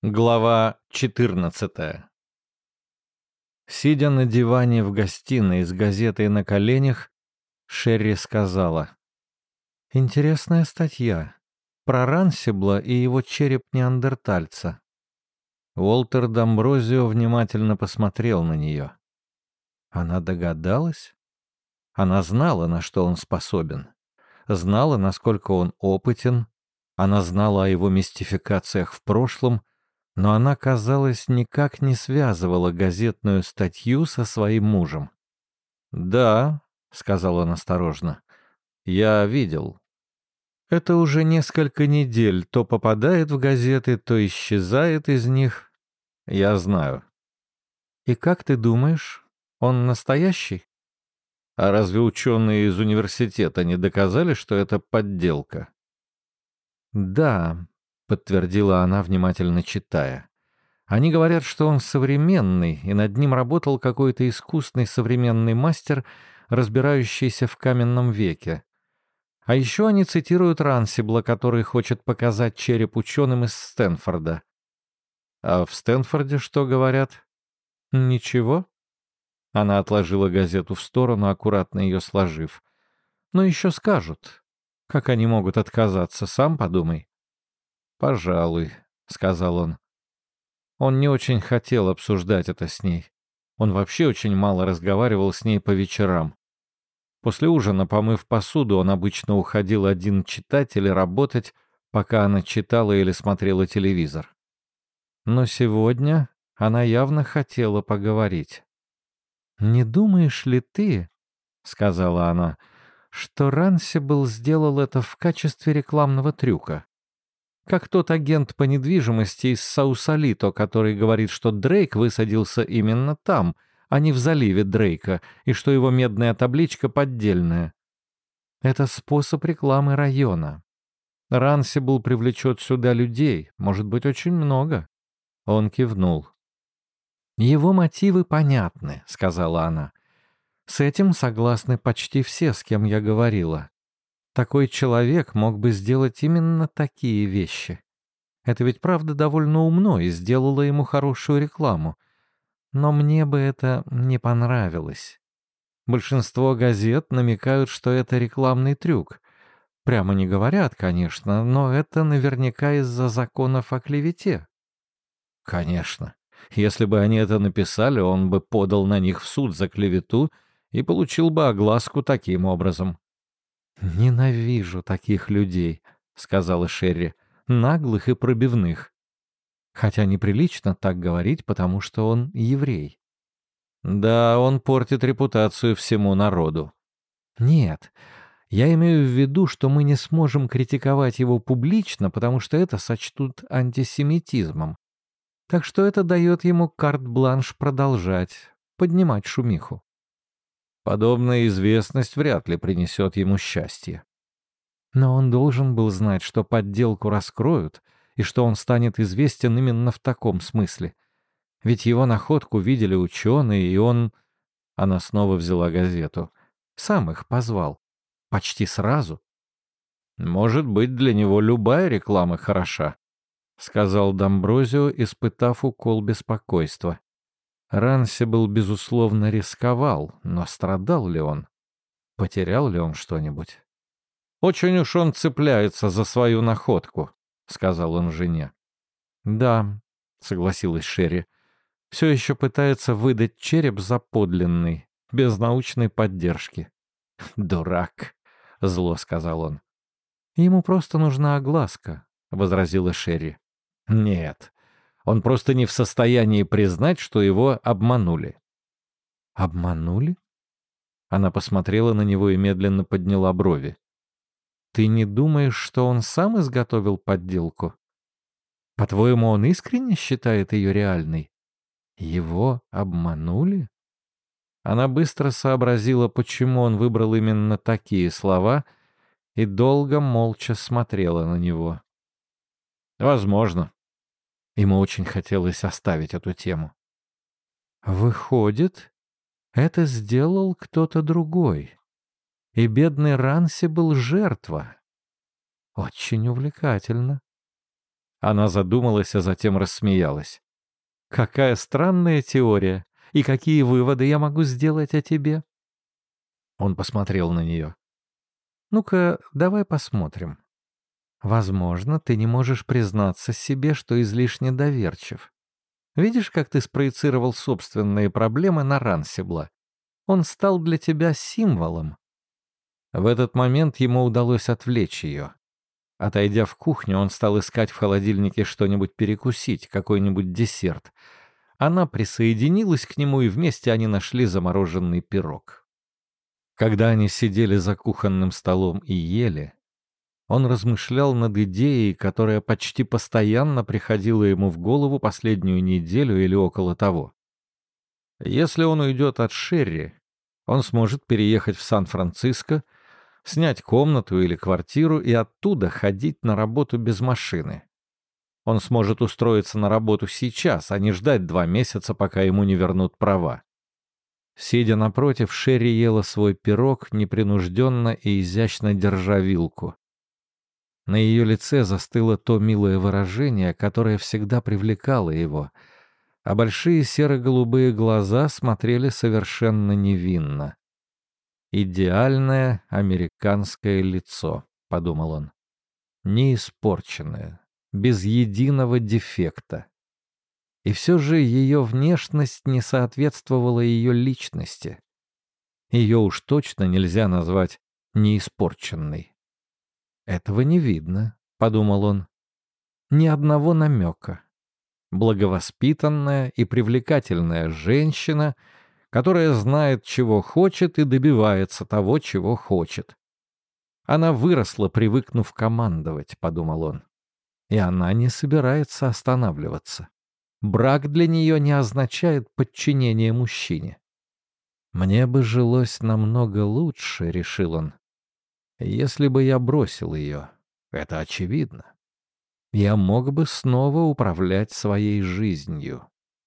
Глава 14. Сидя на диване в гостиной с газетой на коленях, Шерри сказала: «Интересная статья про Рансибла и его череп неандертальца». Уолтер Дамброзио внимательно посмотрел на нее. Она догадалась? Она знала, на что он способен. Знала, насколько он опытен. Она знала о его мистификациях в прошлом, но она, казалось, никак не связывала газетную статью со своим мужем. «Да», — сказал он осторожно, — «я видел. Это уже несколько недель то попадает в газеты, то исчезает из них. Я знаю». «И как ты думаешь, он настоящий?» «А разве ученые из университета не доказали, что это подделка?» «Да», — подтвердила она, внимательно читая. «Они говорят, что он современный, и над ним работал какой-то искусный современный мастер, разбирающийся в каменном веке. А еще они цитируют Рансибла, который хочет показать череп ученым из Стэнфорда». «А в Стэнфорде что говорят?» «Ничего». Она отложила газету в сторону, аккуратно ее сложив. «Но еще скажут. Как они могут отказаться, сам подумай». «Пожалуй», — сказал он. Он не очень хотел обсуждать это с ней. Он вообще очень мало разговаривал с ней по вечерам. После ужина, помыв посуду, он обычно уходил один читать или работать, пока она читала или смотрела телевизор. Но сегодня она явно хотела поговорить. «Не думаешь ли ты, — сказала она, — что Рансибл сделал это в качестве рекламного трюка? Как тот агент по недвижимости из Саусалито, который говорит, что Дрейк высадился именно там, а не в заливе Дрейка, и что его медная табличка поддельная. Это способ рекламы района. Рансибл привлечет сюда людей, может быть, очень много». Он кивнул. «Его мотивы понятны», — сказала она. «С этим согласны почти все, с кем я говорила. Такой человек мог бы сделать именно такие вещи. Это ведь правда довольно умно и сделало ему хорошую рекламу. Но мне бы это не понравилось. Большинство газет намекают, что это рекламный трюк. Прямо не говорят, конечно, но это наверняка из-за законов о клевете». «Конечно. Если бы они это написали, он бы подал на них в суд за клевету и получил бы огласку таким образом». «Ненавижу таких людей», — сказала Шерри, — «наглых и пробивных. Хотя неприлично так говорить, потому что он еврей». «Да, он портит репутацию всему народу». «Нет, я имею в виду, что мы не сможем критиковать его публично, потому что это сочтут антисемитизмом. Так что это дает ему карт-бланш продолжать, поднимать шумиху». «Подобная известность вряд ли принесет ему счастье». Но он должен был знать, что подделку раскроют, и что он станет известен именно в таком смысле. Ведь его находку видели ученые, и он... Она снова взяла газету. Сам их позвал. Почти сразу. «Может быть, для него любая реклама хороша», — сказал Дамброзио, испытав укол беспокойства. Рансибл, безусловно, рисковал, но страдал ли он? Потерял ли он что-нибудь? «Очень уж он цепляется за свою находку», — сказал он жене. «Да», — согласилась Шерри, — «все еще пытается выдать череп за подлинный, без научной поддержки». «Дурак», — зло сказал он. «Ему просто нужна огласка», — возразила Шерри. «Нет, он просто не в состоянии признать, что его обманули». «Обманули?» Она посмотрела на него и медленно подняла брови. «Ты не думаешь, что он сам изготовил подделку? По-твоему, он искренне считает ее реальной? Его обманули?» Она быстро сообразила, почему он выбрал именно такие слова, и долго молча смотрела на него. «Возможно». Ему очень хотелось оставить эту тему. «Выходит, это сделал кто-то другой, и бедный Ранси был жертва. Очень увлекательно». Она задумалась, а затем рассмеялась. «Какая странная теория! И какие выводы я могу сделать о тебе?» Он посмотрел на нее. «Ну-ка, давай посмотрим. Возможно, ты не можешь признаться себе, что излишне доверчив. Видишь, как ты спроецировал собственные проблемы на Рансибла? Он стал для тебя символом». В этот момент ему удалось отвлечь ее. Отойдя в кухню, он стал искать в холодильнике что-нибудь перекусить, какой-нибудь десерт. Она присоединилась к нему, и вместе они нашли замороженный пирог. Когда они сидели за кухонным столом и ели, он размышлял над идеей, которая почти постоянно приходила ему в голову последнюю неделю или около того. Если он уйдет от Шерри, он сможет переехать в Сан-Франциско, снять комнату или квартиру и оттуда ходить на работу без машины. Он сможет устроиться на работу сейчас, а не ждать 2 месяца, пока ему не вернут права. Сидя напротив, Шерри ела свой пирог, непринужденно и изящно держа вилку. На ее лице застыло то милое выражение, которое всегда привлекало его, а большие серо-голубые глаза смотрели совершенно невинно. «Идеальное американское лицо», — подумал он, — «неиспорченное, без единого дефекта». И все же ее внешность не соответствовала ее личности. Ее уж точно нельзя назвать неиспорченной. «Этого не видно», — подумал он, — «ни одного намека». Благовоспитанная и привлекательная женщина, которая знает, чего хочет, и добивается того, чего хочет. Она выросла, привыкнув командовать, подумал он. И она не собирается останавливаться. Брак для нее не означает подчинение мужчине. «Мне бы жилось намного лучше», — решил он, — «если бы я бросил ее. Это очевидно. Я мог бы снова управлять своей жизнью».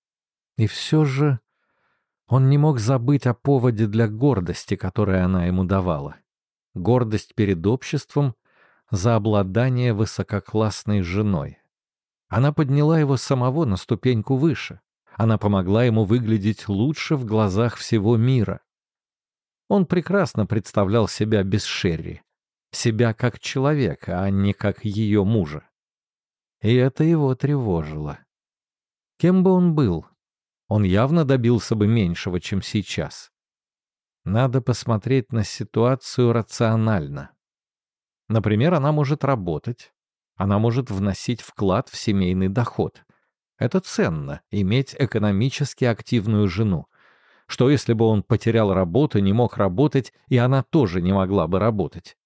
И все же он не мог забыть о поводе для гордости, который она ему давала. Гордость перед обществом за обладание высококлассной женой. Она подняла его самого на ступеньку выше. Она помогла ему выглядеть лучше в глазах всего мира. Он прекрасно представлял себя без Шерри. Себя как человека, а не как ее мужа. И это его тревожило. Кем бы он был, он явно добился бы меньшего, чем сейчас. Надо посмотреть на ситуацию рационально. Например, она может работать, она может вносить вклад в семейный доход. Это ценно — иметь экономически активную жену. Что если бы он потерял работу, не мог работать, и она тоже не могла бы работать?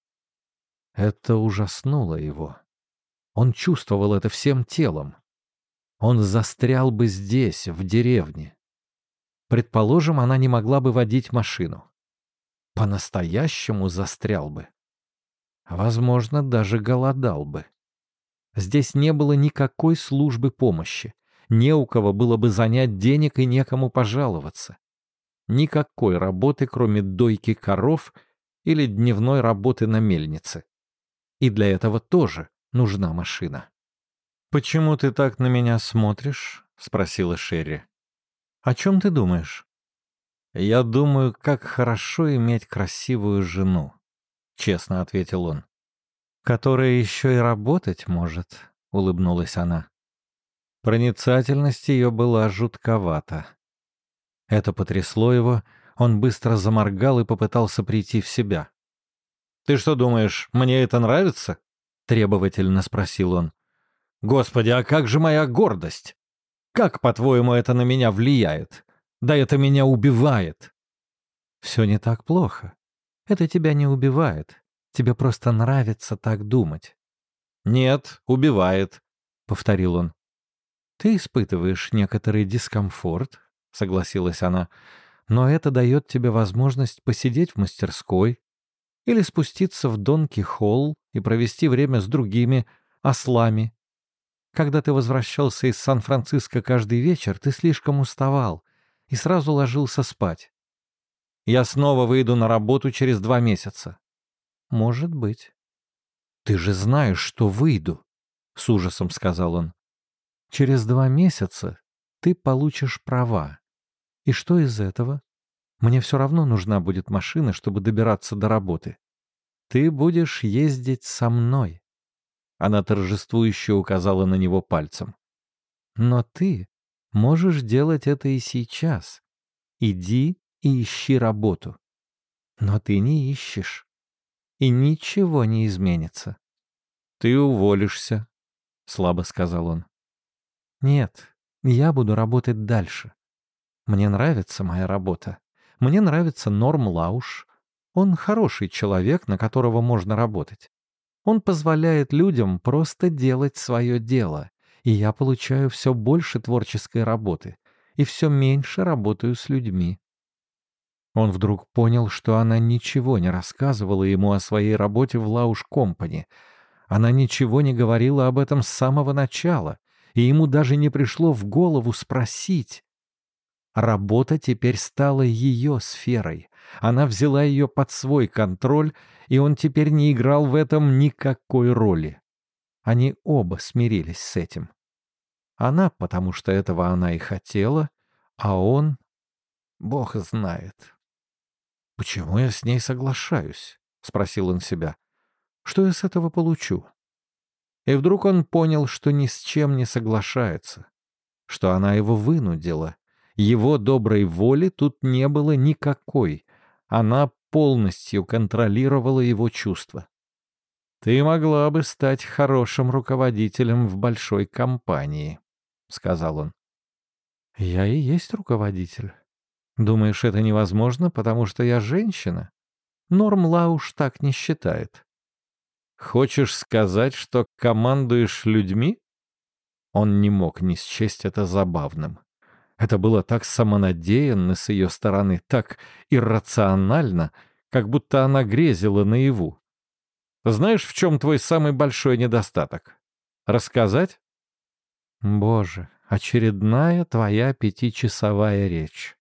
Это ужаснуло его. Он чувствовал это всем телом. Он застрял бы здесь, в деревне. Предположим, она не могла бы водить машину. По-настоящему застрял бы. Возможно, даже голодал бы. Здесь не было никакой службы помощи. Не у кого было бы занять денег и некому пожаловаться. Никакой работы, кроме дойки коров или дневной работы на мельнице. И для этого тоже нужна машина. «Почему ты так на меня смотришь?» — спросила Шерри. «О чем ты думаешь?» «Я думаю, как хорошо иметь красивую жену», — честно ответил он. «Которая еще и работать может», — улыбнулась она. Проницательность ее была жутковата. Это потрясло его, он быстро заморгал и попытался прийти в себя. «Ты что думаешь, мне это нравится?» — требовательно спросил он. «Господи, а как же моя гордость? Как, по-твоему, это на меня влияет? Да это меня убивает!» «Все не так плохо. Это тебя не убивает. Тебе просто нравится так думать». «Нет, убивает», — повторил он. «Ты испытываешь некоторый дискомфорт», — согласилась она, «но это дает тебе возможность посидеть в мастерской или спуститься в Донки-Холл и провести время с другими ослами. Когда ты возвращался из Сан-Франциско каждый вечер, ты слишком уставал и сразу ложился спать. Я снова выйду на работу через 2 месяца». «Может быть». «Ты же знаешь, что выйду», — с ужасом сказал он. «Через 2 месяца ты получишь права. И что из этого? Мне все равно нужна будет машина, чтобы добираться до работы. Ты будешь ездить со мной». Она торжествующе указала на него пальцем. «Но ты можешь делать это и сейчас. Иди и ищи работу. Но ты не ищешь, и ничего не изменится». «Ты уволишься», — слабо сказал он. «Нет, я буду работать дальше. Мне нравится моя работа. Мне нравится Норм Лауш. Он хороший человек, на которого можно работать. Он позволяет людям просто делать свое дело, и я получаю все больше творческой работы и все меньше работаю с людьми». Он вдруг понял, что она ничего не рассказывала ему о своей работе в Лауш Компани. Она ничего не говорила об этом с самого начала, и ему даже не пришло в голову спросить. Работа теперь стала ее сферой. Она взяла ее под свой контроль, и он теперь не играл в этом никакой роли. Они оба смирились с этим. Она, потому что этого она и хотела, а он... Бог знает. «Почему я с ней соглашаюсь?» — спросил он себя. «Что я с этого получу?» И вдруг он понял, что ни с чем не соглашается, что она его вынудила. Его доброй воли тут не было никакой. Она полностью контролировала его чувства. «Ты могла бы стать хорошим руководителем в большой компании», — сказал он. «Я и есть руководитель. Думаешь, это невозможно, потому что я женщина? Норм Лауш так не считает». «Хочешь сказать, что командуешь людьми?» Он не мог не счесть это забавным. Это было так самонадеянно с ее стороны, так иррационально, как будто она грезила наяву. «Знаешь, в чем твой самый большой недостаток? Рассказать?» «Боже, очередная твоя 5-часовая речь.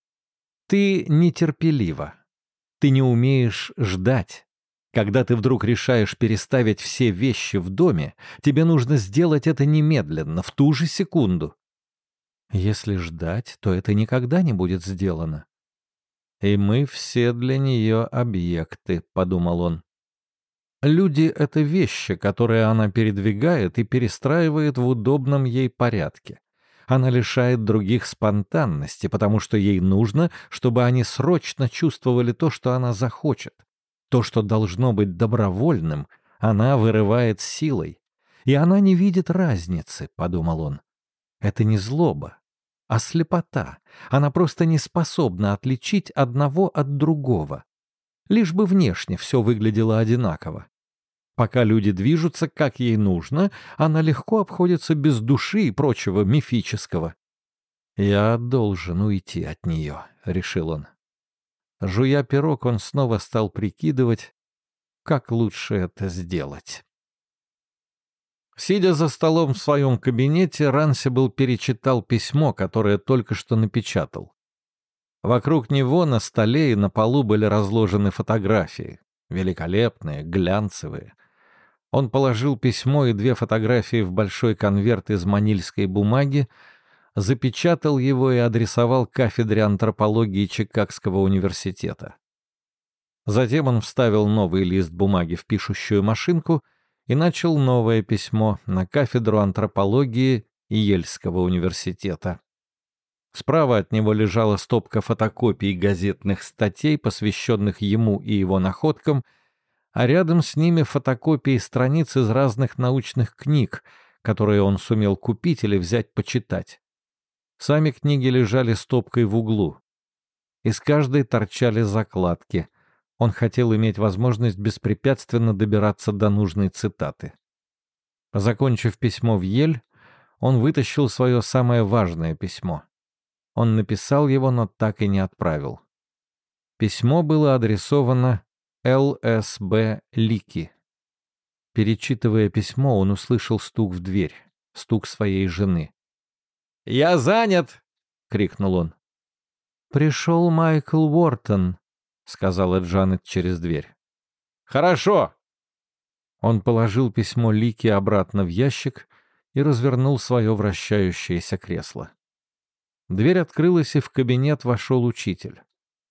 Ты нетерпелива. Ты не умеешь ждать. Когда ты вдруг решаешь переставить все вещи в доме, тебе нужно сделать это немедленно, в ту же секунду. Если ждать, то это никогда не будет сделано. И мы все для нее объекты», — подумал он. Люди — это вещи, которые она передвигает и перестраивает в удобном ей порядке. Она лишает других спонтанности, потому что ей нужно, чтобы они срочно чувствовали то, что она захочет. То, что должно быть добровольным, она вырывает силой. И она не видит разницы, — подумал он. Это не злоба, а слепота. Она просто не способна отличить одного от другого. Лишь бы внешне все выглядело одинаково. Пока люди движутся, как ей нужно, она легко обходится без души и прочего мифического. «Я должен уйти от нее», — решил он. Жуя пирог, он снова стал прикидывать, как лучше это сделать. Сидя за столом в своем кабинете, Рансибл перечитал письмо, которое только что напечатал. Вокруг него на столе и на полу были разложены фотографии, великолепные, глянцевые. Он положил письмо и 2 фотографии в большой конверт из манильской бумаги, запечатал его и адресовал кафедре антропологии Чикагского университета. Затем он вставил новый лист бумаги в пишущую машинку и начал новое письмо на кафедру антропологии Йельского университета. Справа от него лежала стопка фотокопий газетных статей, посвященных ему и его находкам, а рядом с ними фотокопии страниц из разных научных книг, которые он сумел купить или взять почитать. Сами книги лежали стопкой в углу. Из каждой торчали закладки. Он хотел иметь возможность беспрепятственно добираться до нужной цитаты. Закончив письмо в Йель, он вытащил свое самое важное письмо. Он написал его, но так и не отправил. Письмо было адресовано Л.С.Б. Лики. Перечитывая письмо, он услышал стук в дверь, стук своей жены. «Я занят!» — крикнул он. «Пришел Майкл Уортон», — сказала Джанет через дверь. «Хорошо!» Он положил письмо Лики обратно в ящик и развернул свое вращающееся кресло. Дверь открылась, и в кабинет вошел учитель.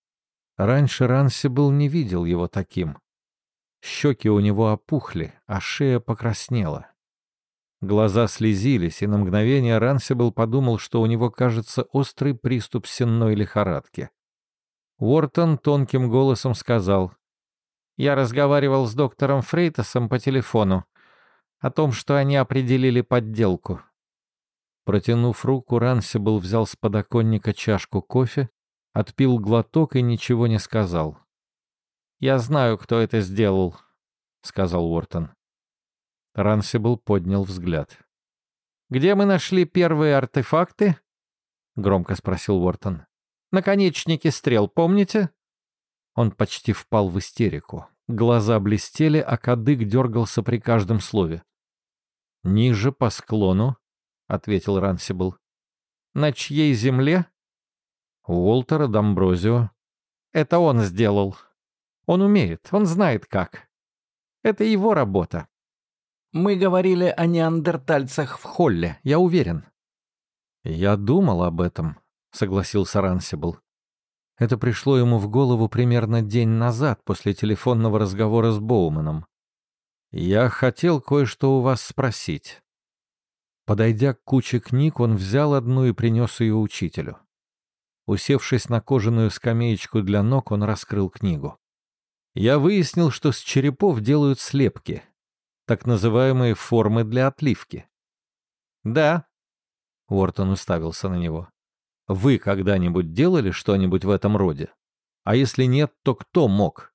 Раньше Рансибл не видел его таким. Щеки у него опухли, а шея покраснела. Глаза слезились, и на мгновение Рансибл подумал, что у него, кажется, острый приступ сенной лихорадки. Уортон тонким голосом сказал: «Я разговаривал с доктором Фрейтасом по телефону о том, что они определили подделку». Протянув руку, Рансибл взял с подоконника чашку кофе, отпил глоток и ничего не сказал. «Я знаю, кто это сделал», — сказал Уортон. Рансибл поднял взгляд. «Где мы нашли первые артефакты?» — громко спросил Уортон. «Наконечники стрел, помните?» Он почти впал в истерику. Глаза блестели, а кадык дергался при каждом слове. «Ниже по склону», — ответил Рансибл. «На чьей земле?» «Уолтера Дамброзио». «Это он сделал. Он умеет, он знает как. Это его работа. Мы говорили о неандертальцах в холле, я уверен». «Я думал об этом», — согласился Рансибл. Это пришло ему в голову примерно день назад, после телефонного разговора с Боуманом. «Я хотел кое-что у вас спросить». Подойдя к куче книг, он взял одну и принес ее учителю. Усевшись на кожаную скамеечку для ног, он раскрыл книгу. «Я выяснил, что с черепов делают слепки, так называемые формы для отливки». «Да», — Уортон уставился на него. «Вы когда-нибудь делали что-нибудь в этом роде? А если нет, то кто мог?»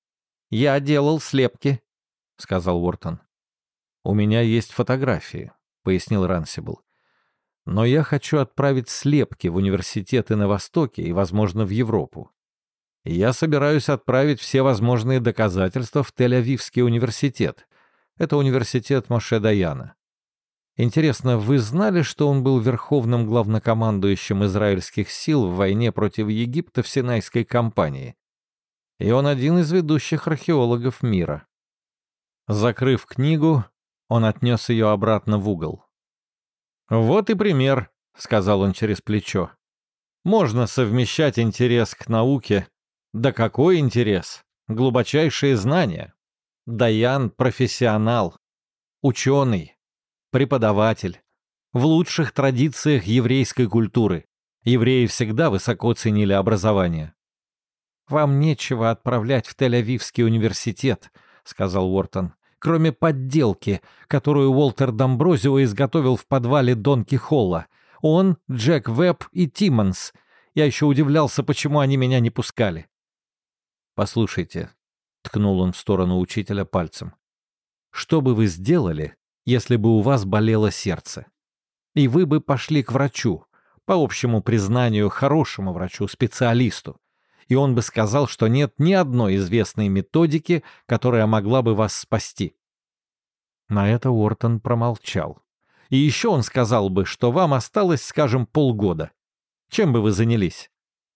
«Я делал слепки», — сказал Уортон. «У меня есть фотографии», — пояснил Рансибл. «Но я хочу отправить слепки в университеты на Востоке и, возможно, в Европу. Я собираюсь отправить все возможные доказательства в Тель-Авивский университет. Это университет Моше Даяна. Интересно, вы знали, что он был верховным главнокомандующим израильских сил в войне против Египта в Синайской кампании? И он один из ведущих археологов мира». Закрыв книгу, он отнес ее обратно в угол. «Вот и пример», — сказал он через плечо. «Можно совмещать интерес к науке». Да какой интерес! Глубочайшие знания. Даян — профессионал, ученый, преподаватель. В лучших традициях еврейской культуры. Евреи всегда высоко ценили образование. «Вам нечего отправлять в Тель-Авивский университет», — сказал Уортон, «кроме подделки, которую Уолтер Дамброзио изготовил в подвале Донки Холла. Он, Джек Вебб и Тиммонс. Я еще удивлялся, почему они меня не пускали». «Послушайте», — ткнул он в сторону учителя пальцем, «что бы вы сделали, если бы у вас болело сердце? И вы бы пошли к врачу, по общему признанию, хорошему врачу, специалисту, и он бы сказал, что нет ни одной известной методики, которая могла бы вас спасти». На это Уортон промолчал. «И еще он сказал бы, что вам осталось, скажем, полгода. Чем бы вы занялись?»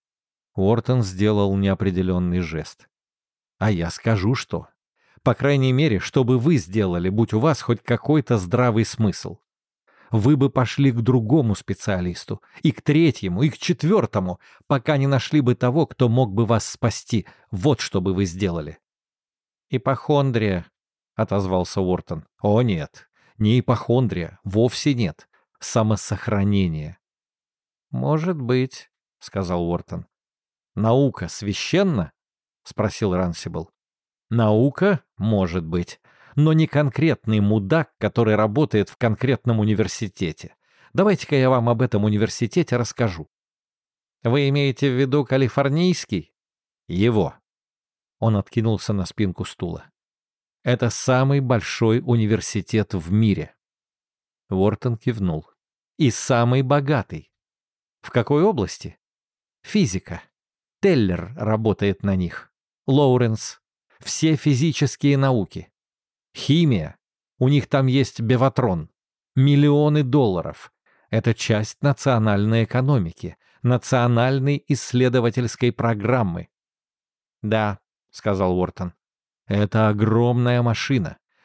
Уортон сделал неопределенный жест. «А я скажу, что. По крайней мере, что бы вы сделали, будь у вас хоть какой-то здравый смысл. Вы бы пошли к другому специалисту, и к третьему, и к четвертому, пока не нашли бы того, кто мог бы вас спасти. Вот что бы вы сделали». «Ипохондрия», — отозвался Уортон. «О нет, не ипохондрия, вовсе нет. Самосохранение». «Может быть», — сказал Уортон. «Наука священна?» — спросил Рансибл. «Наука, может быть, но не конкретный мудак, который работает в конкретном университете. Давайте-ка я вам об этом университете расскажу». «Вы имеете в виду калифорнийский?» «Его». Он откинулся на спинку стула. «Это самый большой университет в мире». Уортон кивнул. «И самый богатый». «В какой области?» «Физика. Теллер работает на них. Лоуренс. Все физические науки. Химия. У них там есть Беватрон. Миллионы долларов. Это часть национальной экономики, национальной исследовательской программы». «Да», — сказал Уортон. «Это огромная машина.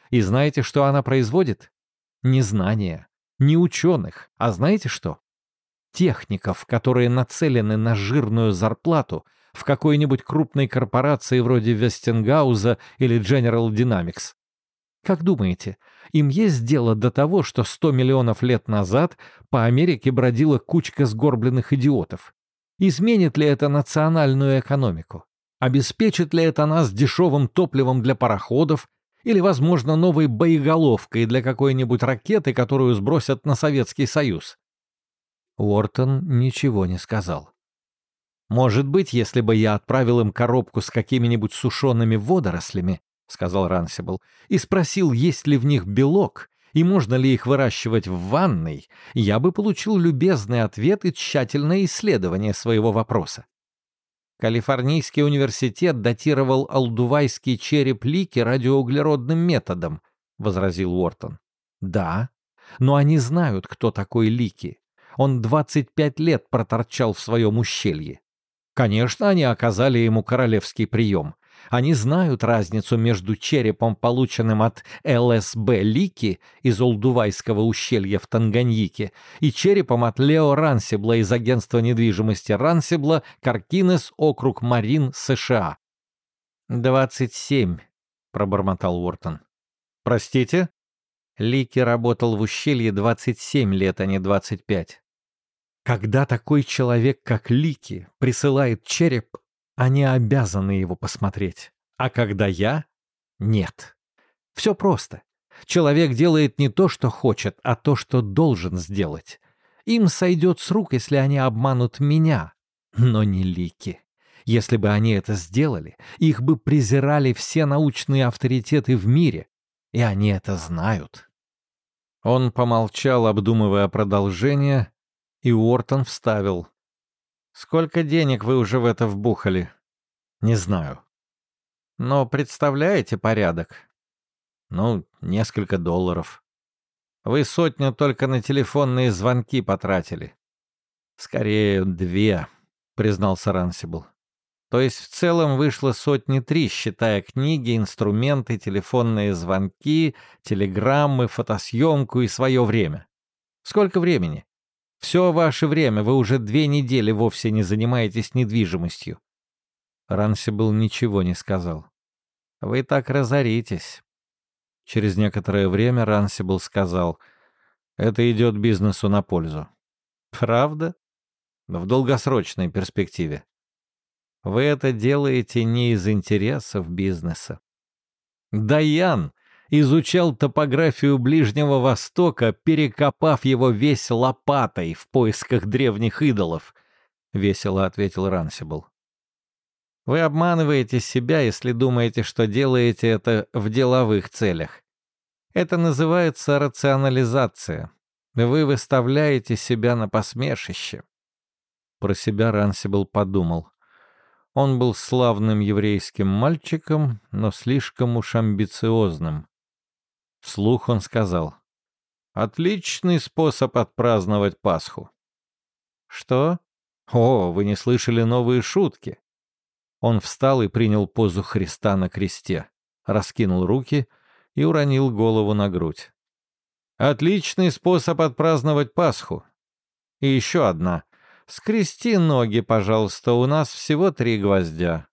И знаете, что она производит? Не знания, не ученых, а знаете что? Техников, которые нацелены на жирную зарплату в какой-нибудь крупной корпорации вроде Вестингауза или General Dynamics. Как думаете, им есть дело до того, что 100 миллионов лет назад по Америке бродила кучка сгорбленных идиотов? Изменит ли это национальную экономику? Обеспечит ли это нас дешевым топливом для пароходов или, возможно, новой боеголовкой для какой-нибудь ракеты, которую сбросят на Советский Союз? Уортон ничего не сказал. «Может быть, если бы я отправил им коробку с какими-нибудь сушеными водорослями, — сказал Рансибл, — и спросил, есть ли в них белок и можно ли их выращивать в ванной, я бы получил любезный ответ и тщательное исследование своего вопроса. Калифорнийский университет датировал алдувайский череп Лики радиоуглеродным методом, — возразил Уортон. Да, но они знают, кто такой Лики. Он 25 лет проторчал в своем ущелье. Конечно, они оказали ему королевский прием. Они знают разницу между черепом, полученным от ЛСБ Лики из Олдувайского ущелья в Танганьике, и черепом от Лео Рансибла из агентства недвижимости Рансибла, Каркинес, округ Марин, США. 27, пробормотал Уортон. Простите? Лики работал в ущелье 27 лет, а не 25. Когда такой человек, как Лики, присылает череп, они обязаны его посмотреть. А когда я — нет. Все просто. Человек делает не то, что хочет, а то, что должен сделать. Им сойдет с рук, если они обманут меня, но не Лики. Если бы они это сделали, их бы презирали все научные авторитеты в мире, и они это знают. Он помолчал, обдумывая продолжение, и Уортон вставил. «Сколько денег вы уже в это вбухали?» «Не знаю». «Но представляете порядок?» «Ну, несколько долларов». «Вы 100 только на телефонные звонки потратили». «Скорее, 2», — признался Рансибл. «То есть в целом вышло 3 считая книги, инструменты, телефонные звонки, телеграммы, фотосъемку и свое время. Сколько времени? Все ваше время, вы уже 2 недели вовсе не занимаетесь недвижимостью». Рансибл ничего не сказал. «Вы так разоритесь». Через некоторое время Рансибл сказал, «Это идет бизнесу на пользу». «Правда?» «В долгосрочной перспективе». «Вы это делаете не из интересов бизнеса». Дайан изучал топографию Ближнего Востока, перекопав его весь лопатой в поисках древних идолов, — весело ответил Рансибл. Вы обманываете себя, если думаете, что делаете это в деловых целях. Это называется рационализация. Вы выставляете себя на посмешище. Про себя Рансибл подумал. Он был славным еврейским мальчиком, но слишком уж амбициозным. Вслух он сказал: «Отличный способ отпраздновать Пасху». «Что? О, вы не слышали новые шутки?» Он встал и принял позу Христа на кресте, раскинул руки и уронил голову на грудь. «Отличный способ отпраздновать Пасху. И еще одна. Скрести ноги, пожалуйста, у нас всего 3 гвоздя».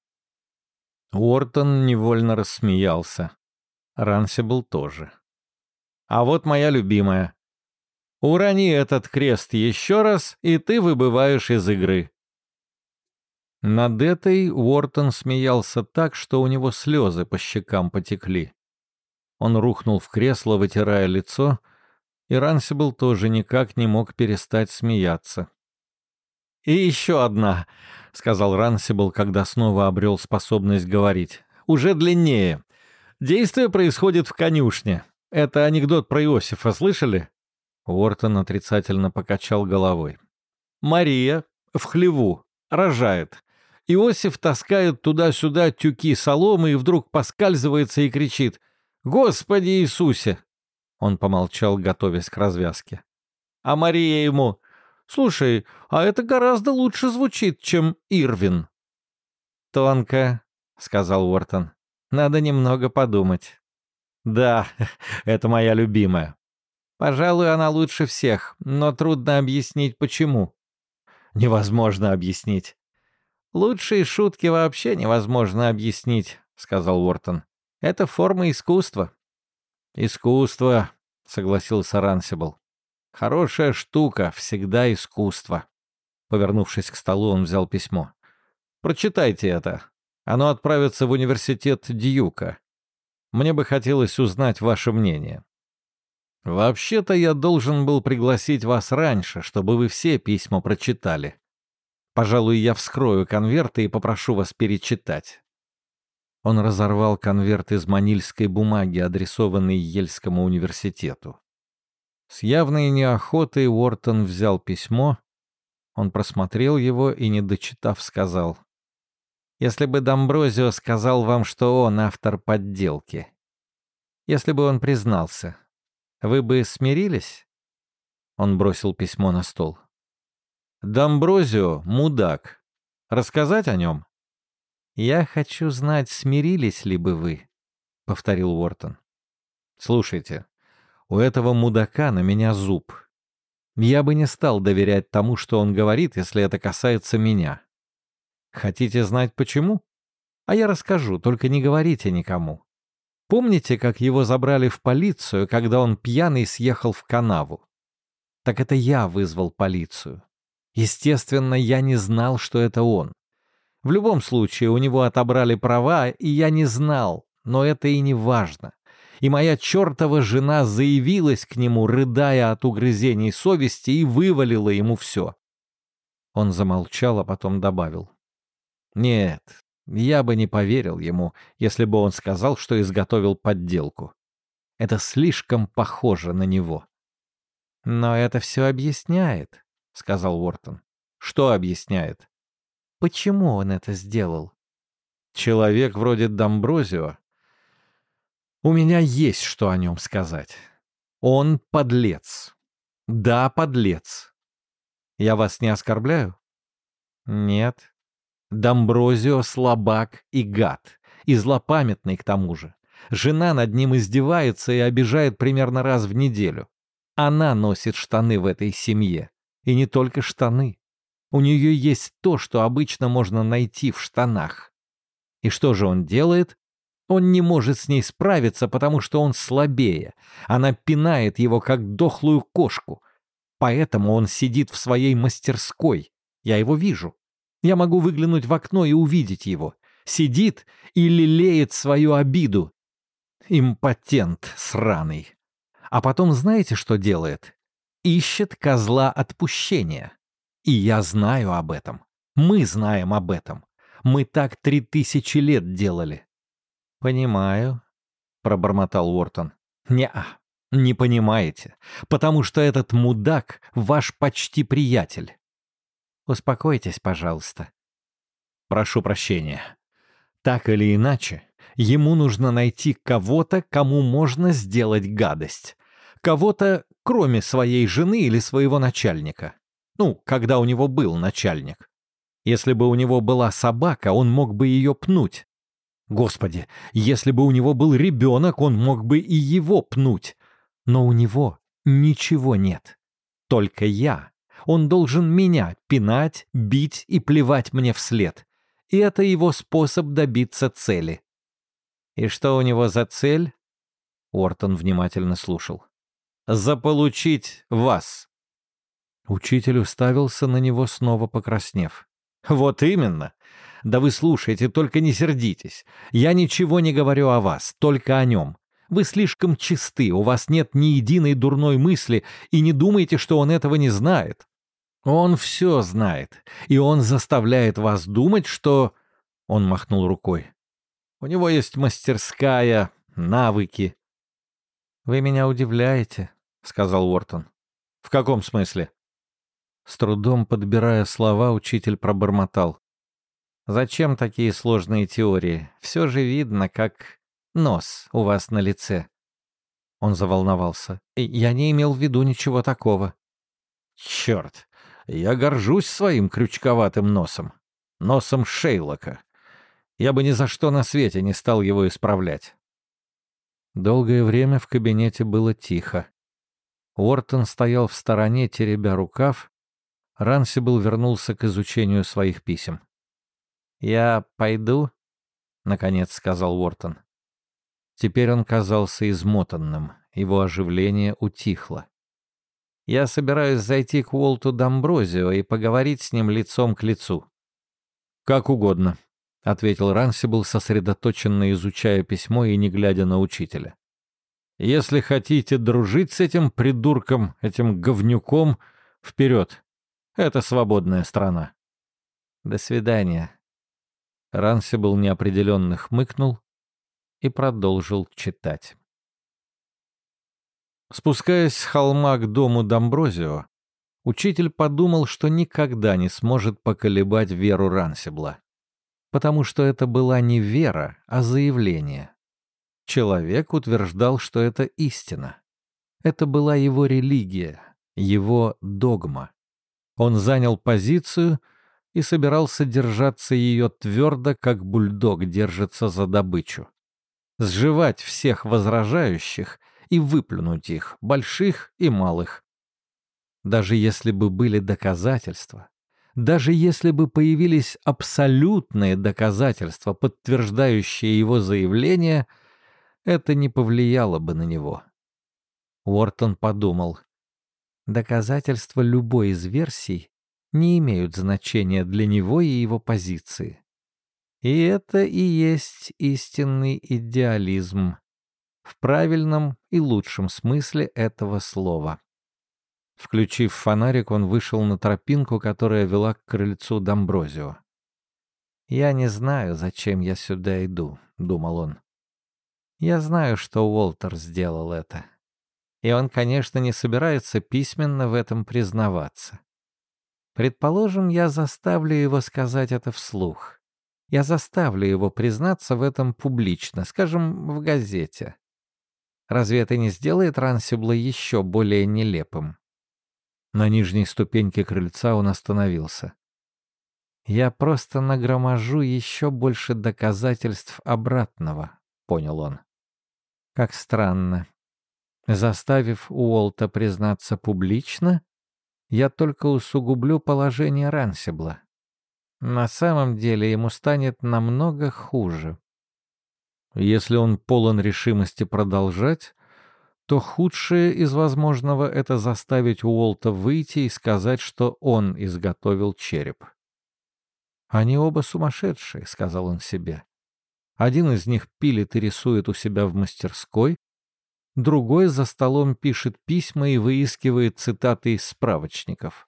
Уортон невольно рассмеялся. Рансибл тоже. «А вот моя любимая. Урони этот крест еще раз, и ты выбываешь из игры». Над этой Уортон смеялся так, что у него слезы по щекам потекли. Он рухнул в кресло, вытирая лицо, и Рансибл тоже никак не мог перестать смеяться. «И еще одна», — сказал Рансибл, когда снова обрел способность говорить. «Уже длиннее. Действие происходит в конюшне. Это анекдот про Иосифа, слышали?» Уортон отрицательно покачал головой. «Мария в хлеву рожает. Иосиф таскает туда-сюда тюки соломы и вдруг поскальзывается и кричит: «Господи Иисусе!» Он помолчал, готовясь к развязке. А Мария ему: «Слушай, а это гораздо лучше звучит, чем Ирвин». «Тонко», — сказал Уортон. «Надо немного подумать». Да, это моя любимая. Пожалуй, она лучше всех, но трудно объяснить, почему. Невозможно объяснить. Лучшие шутки вообще невозможно объяснить, сказал Уортон. Это форма искусства. Искусство, согласился Рансибл. Хорошая штука, всегда искусство. Повернувшись к столу, он взял письмо. Прочитайте это. Оно отправится в университет Дьюка. Мне бы хотелось узнать ваше мнение. Вообще-то я должен был пригласить вас раньше, чтобы вы все письма прочитали. Пожалуй, я вскрою конверты и попрошу вас перечитать. Он разорвал конверт из манильской бумаги, адресованный Ельскому университету. С явной неохотой Уортон взял письмо. Он просмотрел его и, не дочитав, сказал: «Если бы Домброзио сказал вам, что он автор подделки, если бы он признался, вы бы смирились?» Он бросил письмо на стол. «Домброзио — мудак. Рассказать о нем?» «Я хочу знать, смирились ли бы вы», — повторил Уортон. «Слушайте, у этого мудака на меня зуб. Я бы не стал доверять тому, что он говорит, если это касается меня. Хотите знать почему? А я расскажу, только не говорите никому. Помните, как его забрали в полицию, когда он пьяный съехал в канаву? Так это я вызвал полицию. Естественно, я не знал, что это он. В любом случае, у него отобрали права, и я не знал, но это и не важно. И моя чертова жена заявилась к нему, рыдая от угрызений совести, и вывалила ему все. Он замолчал, а потом добавил: «Нет, я бы не поверил ему, если бы он сказал, что изготовил подделку. Это слишком похоже на него». «Но это все объясняет», — сказал Уортон. «Что объясняет?» «Почему он это сделал?» «Человек вроде Домброзио. У меня есть что о нем сказать. Он подлец. Да, подлец. Я вас не оскорбляю?» «Нет». Домброзио слабак и гад, и злопамятный к тому же. Жена над ним издевается и обижает примерно раз в неделю. Она носит штаны в этой семье. И не только штаны. У нее есть то, что обычно можно найти в штанах. И что же он делает? Он не может с ней справиться, потому что он слабее. Она пинает его, как дохлую кошку. Поэтому он сидит в своей мастерской. Я его вижу. Я могу выглянуть в окно и увидеть его. Сидит и лелеет свою обиду. Импотент сраный. А потом знаете, что делает? Ищет козла отпущения. И я знаю об этом. Мы знаем об этом. Мы так 3000 лет делали. «Понимаю», — пробормотал Уортон. «Не-а, не понимаете, потому что этот мудак ваш почти приятель». «Успокойтесь, пожалуйста». «Прошу прощения. Так или иначе, ему нужно найти кого-то, кому можно сделать гадость. Кого-то, кроме своей жены или своего начальника. Ну, когда у него был начальник. Если бы у него была собака, он мог бы ее пнуть. Господи, если бы у него был ребенок, он мог бы и его пнуть. Но у него ничего нет. Только я. Он должен меня пинать, бить и плевать мне вслед. И это его способ добиться цели». «И что у него за цель?» Уортон внимательно слушал. «Заполучить вас». Учитель уставился на него, снова покраснев. «Вот именно. Да вы слушайте, только не сердитесь. Я ничего не говорю о вас, только о нем. Вы слишком чисты, у вас нет ни единой дурной мысли, и не думайте, что он этого не знает. Он все знает, и он заставляет вас думать, что...» Он махнул рукой. «У него есть мастерская, навыки». «Вы меня удивляете», — сказал Уортон. «В каком смысле?» С трудом подбирая слова, учитель пробормотал: «Зачем такие сложные теории? Все же видно, как нос у вас на лице». Он заволновался. «Я не имел в виду ничего такого». «Черт, я горжусь своим крючковатым носом. Носом Шейлока. Я бы ни за что на свете не стал его исправлять». Долгое время в кабинете было тихо. Уортон стоял в стороне, теребя рукав. Рансибл вернулся к изучению своих писем. «Я пойду?» — наконец сказал Уортон. Теперь он казался измотанным, его оживление утихло. «Я собираюсь зайти к Уолту Дамброзио и поговорить с ним лицом к лицу». «Как угодно», — ответил Рансибл, сосредоточенно изучая письмо и не глядя на учителя. «Если хотите дружить с этим придурком, этим говнюком, вперед. Это свободная страна». «До свидания». Рансибл неопределенно хмыкнул и продолжил читать. Спускаясь с холма к дому Дамброзио, учитель подумал, что никогда не сможет поколебать веру Рансибла, потому что это была не вера, а заявление. Человек утверждал, что это истина. Это была его религия, его догма. Он занял позицию и собирался держаться ее твердо, как бульдог держится за добычу. Сживать всех возражающих и выплюнуть их, больших и малых. Даже если бы были доказательства, даже если бы появились абсолютные доказательства, подтверждающие его заявление, это не повлияло бы на него. Уортон подумал, доказательства любой из версий не имеют значения для него и его позиции. И это и есть истинный идеализм, в правильном и лучшем смысле этого слова. Включив фонарик, он вышел на тропинку, которая вела к крыльцу Дамброзио. «Я не знаю, зачем я сюда иду», — думал он. «Я знаю, что Уолтер сделал это. И он, конечно, не собирается письменно в этом признаваться. Предположим, я заставлю его сказать это вслух. Я заставлю его признаться в этом публично, скажем, в газете. Разве это не сделает Рансибла еще более нелепым?» На нижней ступеньке крыльца он остановился. «Я просто нагроможу еще больше доказательств обратного», — понял он. Как странно. Заставив Уолта признаться публично, я только усугублю положение Рансибла. На самом деле ему станет намного хуже. Если он полон решимости продолжать, то худшее из возможного — это заставить Уолта выйти и сказать, что он изготовил череп. «Они оба сумасшедшие», — сказал он себе. «Один из них пилит и рисует у себя в мастерской, другой за столом пишет письма и выискивает цитаты из справочников.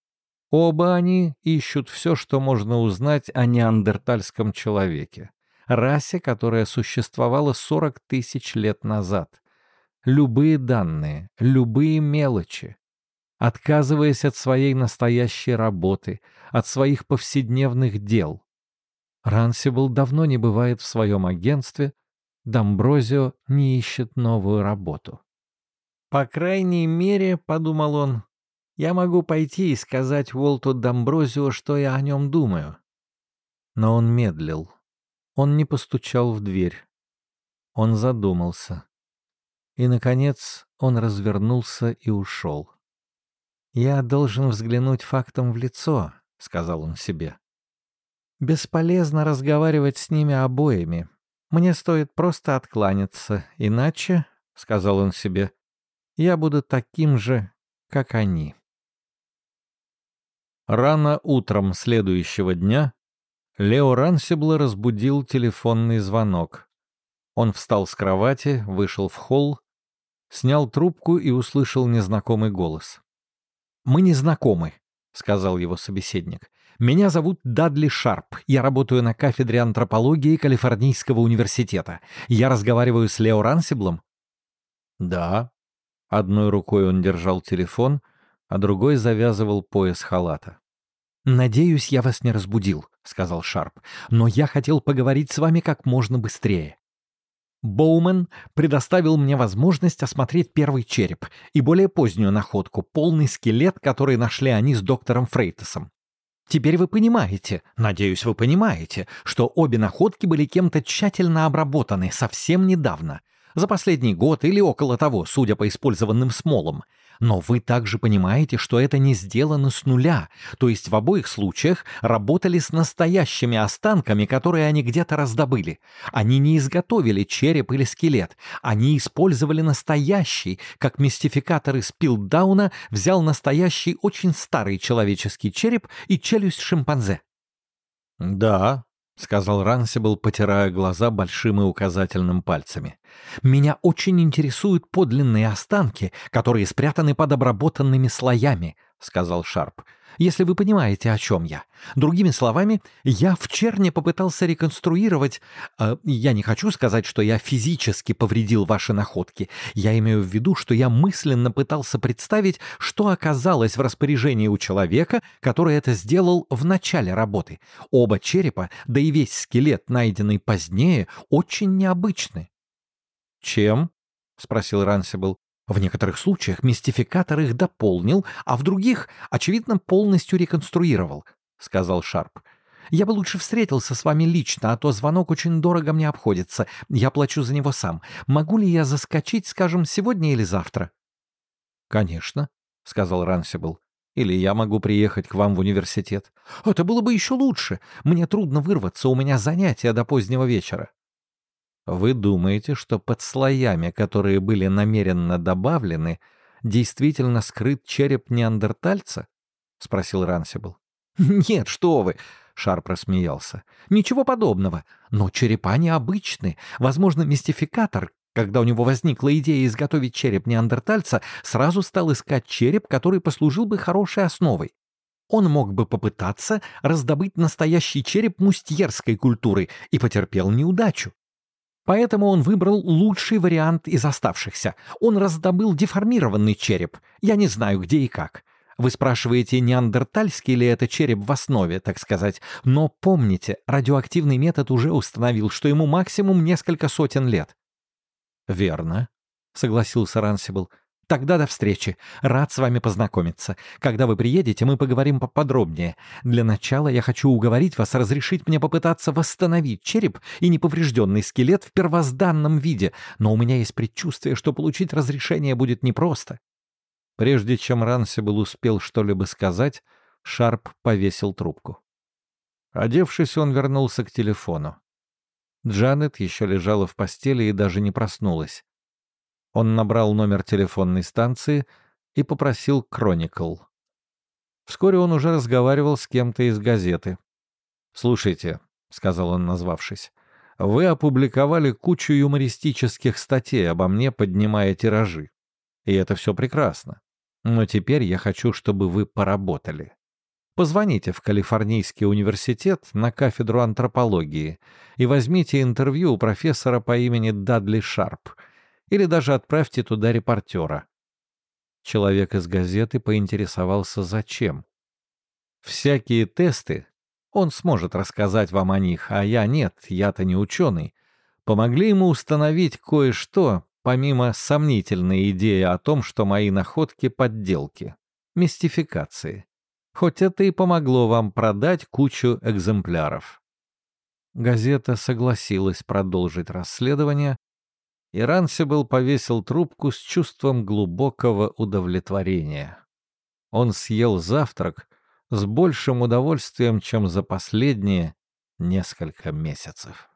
Оба они ищут все, что можно узнать о неандертальском человеке, расе, которая существовала 40 тысяч лет назад. Любые данные, любые мелочи. Отказываясь от своей настоящей работы, от своих повседневных дел. Рансибл давно не бывает в своем агентстве, Дамброзио не ищет новую работу. «По крайней мере, — подумал он, — я могу пойти и сказать Уолту Дамброзио, что я о нем думаю». Но он медлил. Он не постучал в дверь. Он задумался. И, наконец, он развернулся и ушел. «Я должен взглянуть фактам в лицо», — сказал он себе. «Бесполезно разговаривать с ними обоими. Мне стоит просто откланяться, иначе, — сказал он себе, — я буду таким же, как они». Рано утром следующего дня Лео Рансибла разбудил телефонный звонок. Он встал с кровати, вышел в холл, снял трубку и услышал незнакомый голос. «Мы не знакомы», — сказал его собеседник. «Меня зовут Дадли Шарп. Я работаю на кафедре антропологии Калифорнийского университета. Я разговариваю с Лео Рансиблом?» «Да». Одной рукой он держал телефон, а другой завязывал пояс халата. «Надеюсь, я вас не разбудил», — сказал Шарп. «Но я хотел поговорить с вами как можно быстрее. Боумен предоставил мне возможность осмотреть первый череп и более позднюю находку, полный скелет, который нашли они с доктором Фрейтесом. Теперь вы понимаете, надеюсь, вы понимаете, что обе находки были кем-то тщательно обработаны совсем недавно. За последний год или около того, судя по использованным смолам. Но вы также понимаете, что это не сделано с нуля, то есть в обоих случаях работали с настоящими останками, которые они где-то раздобыли. Они не изготовили череп или скелет, они использовали настоящий, как мистификатор из Пилтдауна взял настоящий очень старый человеческий череп и челюсть шимпанзе. «Да», — сказал Рансибл, потирая глаза большим и указательным пальцами. «Меня очень интересуют подлинные останки, которые спрятаны под обработанными слоями», — сказал Шарп. «Если вы понимаете, о чем я. Другими словами, я в Черне попытался реконструировать... я не хочу сказать, что я физически повредил ваши находки. Я имею в виду, что я мысленно пытался представить, что оказалось в распоряжении у человека, который это сделал в начале работы. Оба черепа, да и весь скелет, найденный позднее, очень необычны». «Чем?» — спросил Рансибл. «В некоторых случаях мистификатор их дополнил, а в других, очевидно, полностью реконструировал», — сказал Шарп. «Я бы лучше встретился с вами лично, а то звонок очень дорого мне обходится. Я плачу за него сам. Могу ли я заскочить, скажем, сегодня или завтра?» «Конечно», — сказал Рансибл. «Или я могу приехать к вам в университет». «Это было бы еще лучше. Мне трудно вырваться, у меня занятия до позднего вечера». «Вы думаете, что под слоями, которые были намеренно добавлены, действительно скрыт череп неандертальца?» — спросил Рансибл. «Нет, что вы!» — Шарп рассмеялся. «Ничего подобного. Но черепа необычны. Возможно, мистификатор, когда у него возникла идея изготовить череп неандертальца, сразу стал искать череп, который послужил бы хорошей основой. Он мог бы попытаться раздобыть настоящий череп мустьерской культуры и потерпел неудачу. Поэтому он выбрал лучший вариант из оставшихся. Он раздобыл деформированный череп. Я не знаю, где и как. Вы спрашиваете, неандертальский ли это череп в основе, так сказать. Но помните, радиоактивный метод уже установил, что ему максимум несколько сотен лет. «Верно», — согласился Рансибл. «Тогда до встречи. Рад с вами познакомиться. Когда вы приедете, мы поговорим поподробнее. Для начала я хочу уговорить вас разрешить мне попытаться восстановить череп и неповрежденный скелет в первозданном виде, но у меня есть предчувствие, что получить разрешение будет непросто». Прежде чем Рансибл успел что-либо сказать, Шарп повесил трубку. Одевшись, он вернулся к телефону. Джанет еще лежала в постели и даже не проснулась. Он набрал номер телефонной станции и попросил «Кроникл». Вскоре он уже разговаривал с кем-то из газеты. «Слушайте», — сказал он, назвавшись, — «вы опубликовали кучу юмористических статей обо мне, поднимая тиражи. И это все прекрасно. Но теперь я хочу, чтобы вы поработали. Позвоните в Калифорнийский университет на кафедру антропологии и возьмите интервью у профессора по имени Дадли Шарп, или даже отправьте туда репортера». Человек из газеты поинтересовался, зачем. «Всякие тесты, он сможет рассказать вам о них, а я нет, я-то не ученый, помогли ему установить кое-что, помимо сомнительной идеи о том, что мои находки — подделки, мистификации. Хоть это и помогло вам продать кучу экземпляров». Газета согласилась продолжить расследование, и Рансибл повесил трубку с чувством глубокого удовлетворения. Он съел завтрак с большим удовольствием, чем за последние несколько месяцев.